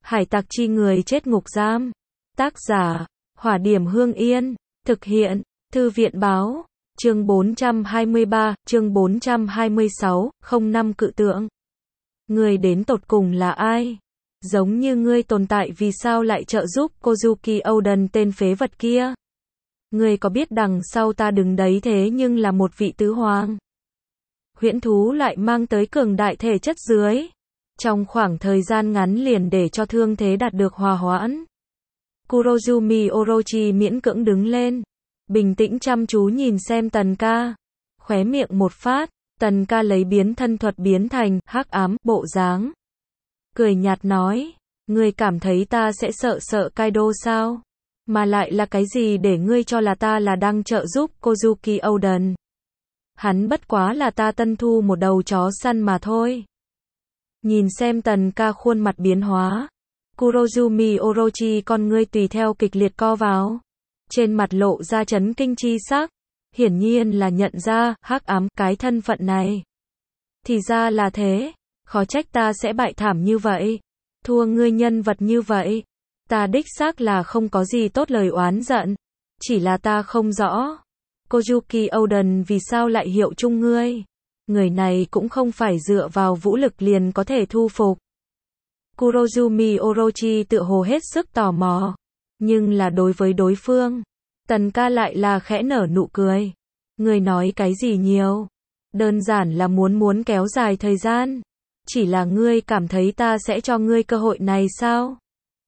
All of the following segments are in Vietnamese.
Hải tặc chi người chết ngục giam. Tác giả, Hỏa Điểm Hương Yên. Thực hiện, Thư viện báo. Chương 423, chương 426, 05 cự tượng. Người đến tột cùng là ai? Giống như ngươi tồn tại vì sao lại trợ giúp Kozuki Oden tên phế vật kia? Ngươi có biết đằng sau ta đứng đấy thế nhưng là một vị tứ hoàng? Huyễn thú lại mang tới cường đại thể chất dưới. Trong khoảng thời gian ngắn liền để cho thương thế đạt được hòa hoãn. Kurozumi Orochi miễn cưỡng đứng lên. Bình tĩnh chăm chú nhìn xem Tần ca. Khóe miệng một phát, Tần ca lấy biến thân thuật biến thành hắc ám bộ dáng. Cười nhạt nói, ngươi cảm thấy ta sẽ sợ Kaido sao? Mà lại là cái gì để ngươi cho là ta là đang trợ giúp Kozuki Oden? Hắn bất quá là ta tân thu một đầu chó săn mà thôi. Nhìn xem Tần ca khuôn mặt biến hóa. Kurozumi Orochi con ngươi tùy theo kịch liệt co vào. Trên mặt lộ ra chấn kinh chi sắc. Hiển nhiên là nhận ra, hắc ám, cái thân phận này. Thì ra là thế. Khó trách ta sẽ bại thảm như vậy. Thua ngươi nhân vật như vậy. Ta đích xác là không có gì tốt lời oán giận. Chỉ là ta không rõ. Kozuki Oden vì sao lại hiệu chung ngươi? Người này cũng không phải dựa vào vũ lực liền có thể thu phục. Kurozumi Orochi tựa hồ hết sức tò mò. Nhưng là đối với đối phương, Tần ca lại là khẽ nở nụ cười. Ngươi nói cái gì nhiều? Đơn giản là muốn kéo dài thời gian. Chỉ là ngươi cảm thấy ta sẽ cho ngươi cơ hội này sao?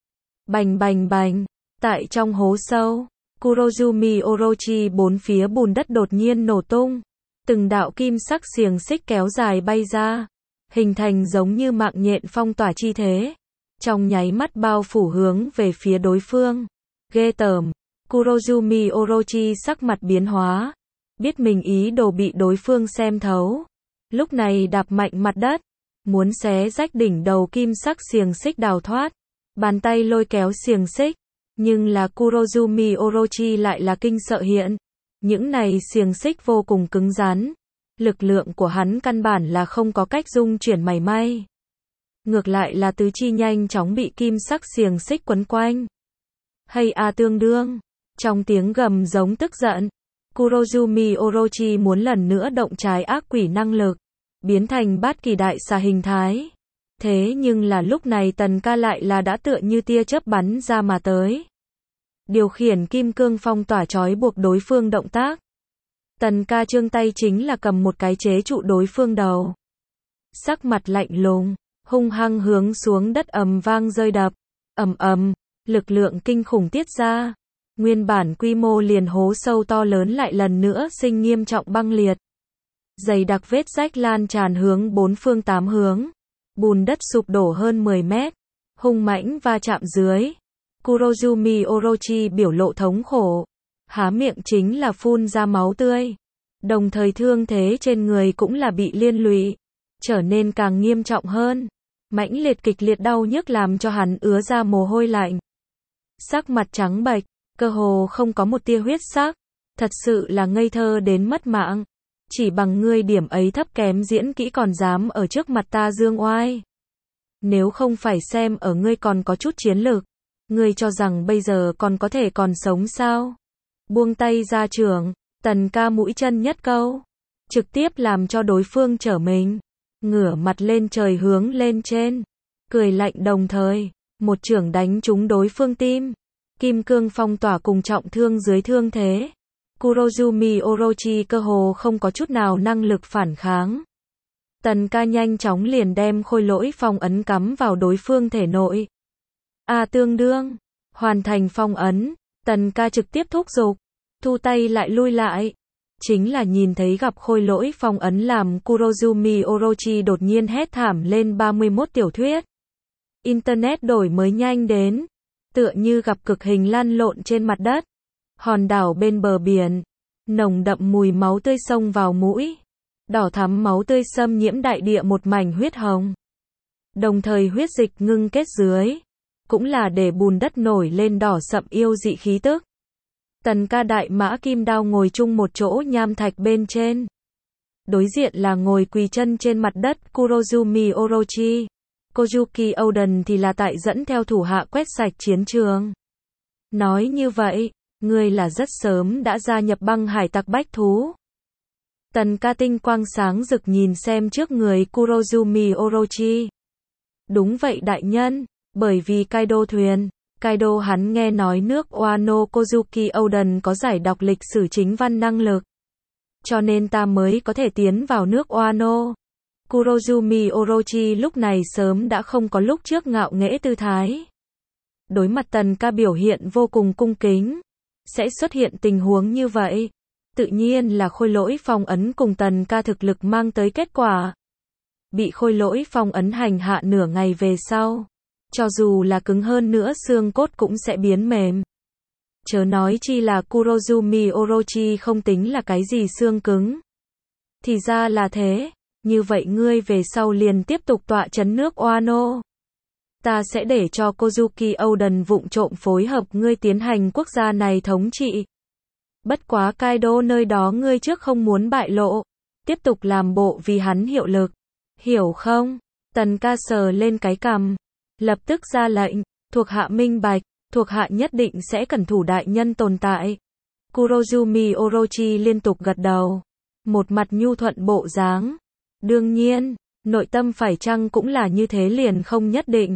Bành bành bành. Tại trong hố sâu, Kurozumi Orochi bốn phía bùn đất đột nhiên nổ tung. Từng đạo kim sắc xiềng xích kéo dài bay ra. Hình thành giống như mạng nhện phong tỏa chi thế. Trong nháy mắt bao phủ hướng về phía đối phương. Ghê tởm. Kurozumi Orochi sắc mặt biến hóa. Biết mình ý đồ bị đối phương xem thấu. Lúc này đạp mạnh mặt đất. Muốn xé rách đỉnh đầu kim sắc xiềng xích đào thoát. Bàn tay lôi kéo xiềng xích. Nhưng là Kurozumi Orochi lại là kinh sợ hiện. Những này xiềng xích vô cùng cứng rắn. Lực lượng của hắn căn bản là không có cách dung chuyển mảy may. Ngược lại là tứ chi nhanh chóng bị kim sắc xiềng xích quấn quanh. Hay à tương đương. Trong tiếng gầm giống tức giận. Kurozumi Orochi muốn lần nữa động trái ác quỷ năng lực. Biến thành bát kỳ đại xà hình thái. Thế nhưng là lúc này Tần ca lại là đã tựa như tia chớp bắn ra mà tới. Điều khiển kim cương phong tỏa trói buộc đối phương động tác. Tần ca trương tay chính là cầm một cái chế trụ đối phương đầu. Sắc mặt lạnh lùng, hung hăng hướng xuống đất ầm vang rơi đập. Ầm ầm, lực lượng kinh khủng tiết ra. Nguyên bản quy mô liền hố sâu to lớn lại lần nữa sinh nghiêm trọng băng liệt. Dày đặc vết rách lan tràn hướng bốn phương tám hướng. Bùn đất sụp đổ hơn 10 mét. Hung mãnh va chạm dưới. Kurozumi Orochi biểu lộ thống khổ. Há miệng chính là phun ra máu tươi. Đồng thời thương thế trên người cũng là bị liên lụy. Trở nên càng nghiêm trọng hơn. Mãnh liệt kịch liệt đau nhức làm cho hắn ứa ra mồ hôi lạnh. Sắc mặt trắng bệch, cơ hồ không có một tia huyết sắc. Thật sự là ngây thơ đến mất mạng. Chỉ bằng ngươi điểm ấy thấp kém diễn kỹ còn dám ở trước mặt ta dương oai. Nếu không phải xem ở ngươi còn có chút chiến lược. Ngươi cho rằng bây giờ còn có thể còn sống sao? Buông tay ra trưởng, Tần ca mũi chân nhất câu. Trực tiếp làm cho đối phương trở mình. Ngửa mặt lên trời hướng lên trên. Cười lạnh đồng thời. Một chưởng đánh trúng đối phương tim. Kim cương phong tỏa cùng trọng thương dưới thương thế. Kurozumi Orochi cơ hồ không có chút nào năng lực phản kháng. Tần ca nhanh chóng liền đem khôi lỗi phong ấn cắm vào đối phương thể nội. À tương đương. Hoàn thành phong ấn. Tần ca trực tiếp thúc giục. Thu tay lại lui lại. Chính là nhìn thấy gặp khôi lỗi phong ấn làm Kurozumi Orochi đột nhiên hét thảm lên 31 tiểu thuyết. Internet đổi mới nhanh đến. Tựa như gặp cực hình lăn lộn trên mặt đất. Hòn đảo bên bờ biển. Nồng đậm mùi máu tươi xông vào mũi. Đỏ thắm máu tươi xâm nhiễm đại địa một mảnh huyết hồng. Đồng thời huyết dịch ngưng kết dưới. Cũng là để bùn đất nổi lên đỏ sậm yêu dị khí tức. Tần ca đại mã kim đao ngồi chung một chỗ nham thạch bên trên. Đối diện là ngồi quỳ chân trên mặt đất Kurozumi Orochi. Kozuki Oden thì là tại dẫn theo thủ hạ quét sạch chiến trường. Nói như vậy, ngươi là rất sớm đã gia nhập băng hải tặc bách thú. Tần ca tinh quang sáng rực nhìn xem trước người Kurozumi Orochi. Đúng vậy đại nhân, bởi vì Kaido thuyền, Kaido hắn nghe nói nước Wano Kozuki Oden có giải đọc lịch sử chính văn năng lực. Cho nên ta mới có thể tiến vào nước Wano. Kurozumi Orochi lúc này sớm đã không có lúc trước ngạo nghễ tư thái. Đối mặt Tần ca biểu hiện vô cùng cung kính, sẽ xuất hiện tình huống như vậy. Tự nhiên là khôi lỗi phong ấn cùng Tần ca thực lực mang tới kết quả. Bị khôi lỗi phong ấn hành hạ nửa ngày về sau, cho dù là cứng hơn nữa xương cốt cũng sẽ biến mềm. Chớ nói chi là Kurozumi Orochi không tính là cái gì xương cứng. Thì ra là thế, như vậy ngươi về sau liền tiếp tục tọa trấn nước Wano. Ta sẽ để cho Kozuki Oden vụng trộm phối hợp ngươi tiến hành quốc gia này thống trị. Bất quá Kaido nơi đó ngươi trước không muốn bại lộ, tiếp tục làm bộ vì hắn hiệu lực. Hiểu không? Tần ca sờ lên cái cằm, lập tức ra lệnh, thuộc hạ minh bạch, thuộc hạ nhất định sẽ cẩn thủ đại nhân tồn tại. Kurozumi Orochi liên tục gật đầu, một mặt nhu thuận bộ dáng. Đương nhiên, nội tâm phải chăng cũng là như thế liền không nhất định.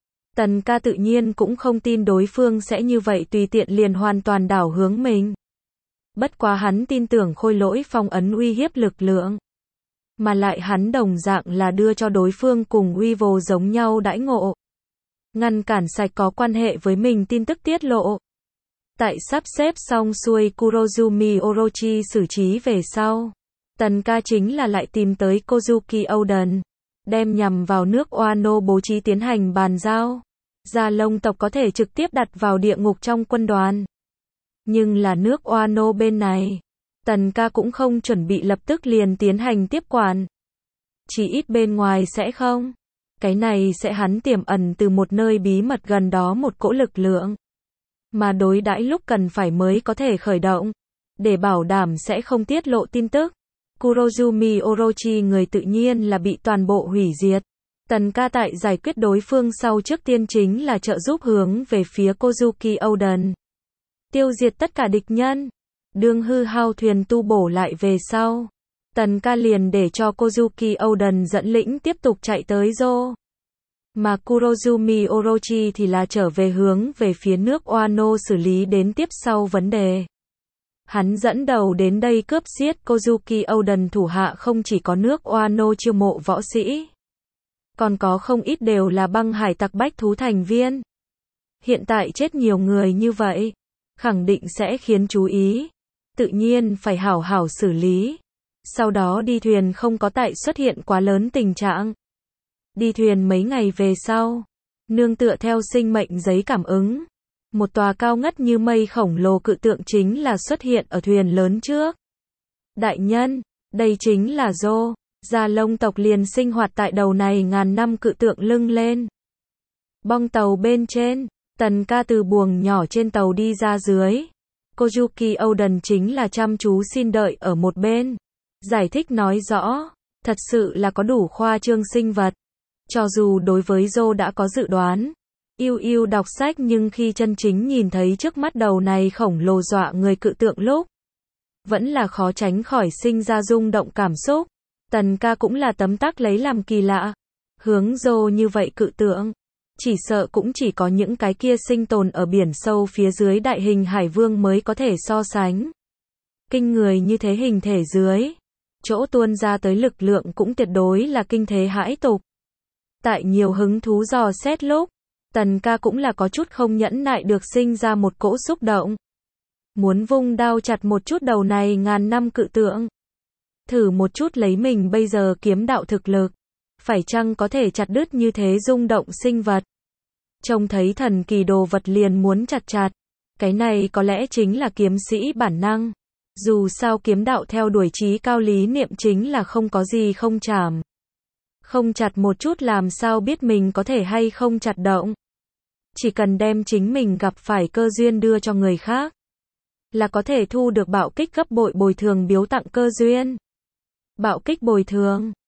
Tần ca tự nhiên cũng không tin đối phương sẽ như vậy tùy tiện liền hoàn toàn đảo hướng mình. Bất quá hắn tin tưởng khôi lỗi phong ấn uy hiếp lực lượng. Mà lại hắn đồng dạng là đưa cho đối phương cùng Weevil giống nhau đãi ngộ. Ngăn cản sạch có quan hệ với mình tin tức tiết lộ. Tại sắp xếp xong xuôi Kurozumi Orochi xử trí về sau, Tần ca chính là lại tìm tới Kozuki Oden, đem nhằm vào nước Wano bố trí tiến hành bàn giao. Gia Long tộc có thể trực tiếp đặt vào địa ngục trong quân đoàn. Nhưng là nước Wano bên này, Tần ca cũng không chuẩn bị lập tức liền tiến hành tiếp quản. Chỉ ít bên ngoài sẽ không. Cái này sẽ hắn tiềm ẩn từ một nơi bí mật gần đó một cỗ lực lượng. Mà đối đãi lúc cần phải mới có thể khởi động. Để bảo đảm sẽ không tiết lộ tin tức. Kurozumi Orochi người tự nhiên là bị toàn bộ hủy diệt. Tần ca tại giải quyết đối phương sau trước tiên chính là trợ giúp hướng về phía Kozuki Oden. Tiêu diệt tất cả địch nhân. Đương hư hao thuyền tu bổ lại về sau, Tần ca liền để cho Kozuki Oden dẫn lĩnh tiếp tục chạy tới Zo. Mà Kurozumi Orochi thì là trở về hướng về phía nước Wano xử lý đến tiếp sau vấn đề. Hắn dẫn đầu đến đây cướp giết Kozuki Oden thủ hạ không chỉ có nước Wano chiêu mộ võ sĩ, còn có không ít đều là băng hải tặc bách thú thành viên. Hiện tại chết nhiều người như vậy, khẳng định sẽ khiến chú ý. Tự nhiên phải hảo hảo xử lý. Sau đó đi thuyền không có tại xuất hiện quá lớn tình trạng. Đi thuyền mấy ngày về sau, nương tựa theo sinh mệnh giấy cảm ứng, một tòa cao ngất như mây khổng lồ cự tượng chính là xuất hiện ở thuyền lớn trước. Đại nhân, đây chính là Zo. Gia Long tộc liền sinh hoạt tại đầu này ngàn năm cự tượng lưng lên. Bong tàu bên trên, Tần ca từ buồng nhỏ trên tàu đi ra dưới. Kozuki Oden chính là chăm chú xin đợi ở một bên. Giải thích nói rõ, thật sự là có đủ khoa trương sinh vật. Cho dù đối với Zo đã có dự đoán, yêu đọc sách nhưng khi chân chính nhìn thấy trước mắt đầu này khổng lồ dọa người cự tượng lúc, vẫn là khó tránh khỏi sinh ra rung động cảm xúc. Tần ca cũng là tấm tắc lấy làm kỳ lạ. Hướng Zo như vậy cự tượng, chỉ sợ cũng chỉ có những cái kia sinh tồn ở biển sâu phía dưới đại hình hải vương mới có thể so sánh. Kinh người như thế hình thể dưới, chỗ tuôn ra tới lực lượng cũng tuyệt đối là kinh thế hãi tục. Tại nhiều hứng thú dò xét lúc, Tần ca cũng là có chút không nhẫn nại được sinh ra một cỗ xúc động. Muốn vung đao chặt một chút đầu này ngàn năm cự tượng. Thử một chút lấy mình bây giờ kiếm đạo thực lực. Phải chăng có thể chặt đứt như thế rung động sinh vật. Trông thấy thần kỳ đồ vật liền muốn chặt. Cái này có lẽ chính là kiếm sĩ bản năng. Dù sao kiếm đạo theo đuổi chí cao lý niệm chính là không có gì không chảm. Không chặt một chút làm sao biết mình có thể hay không chặt động. Chỉ cần đem chính mình gặp phải cơ duyên đưa cho người khác, là có thể thu được bạo kích gấp bội bồi thường biếu tặng cơ duyên. Bạo kích bồi thường,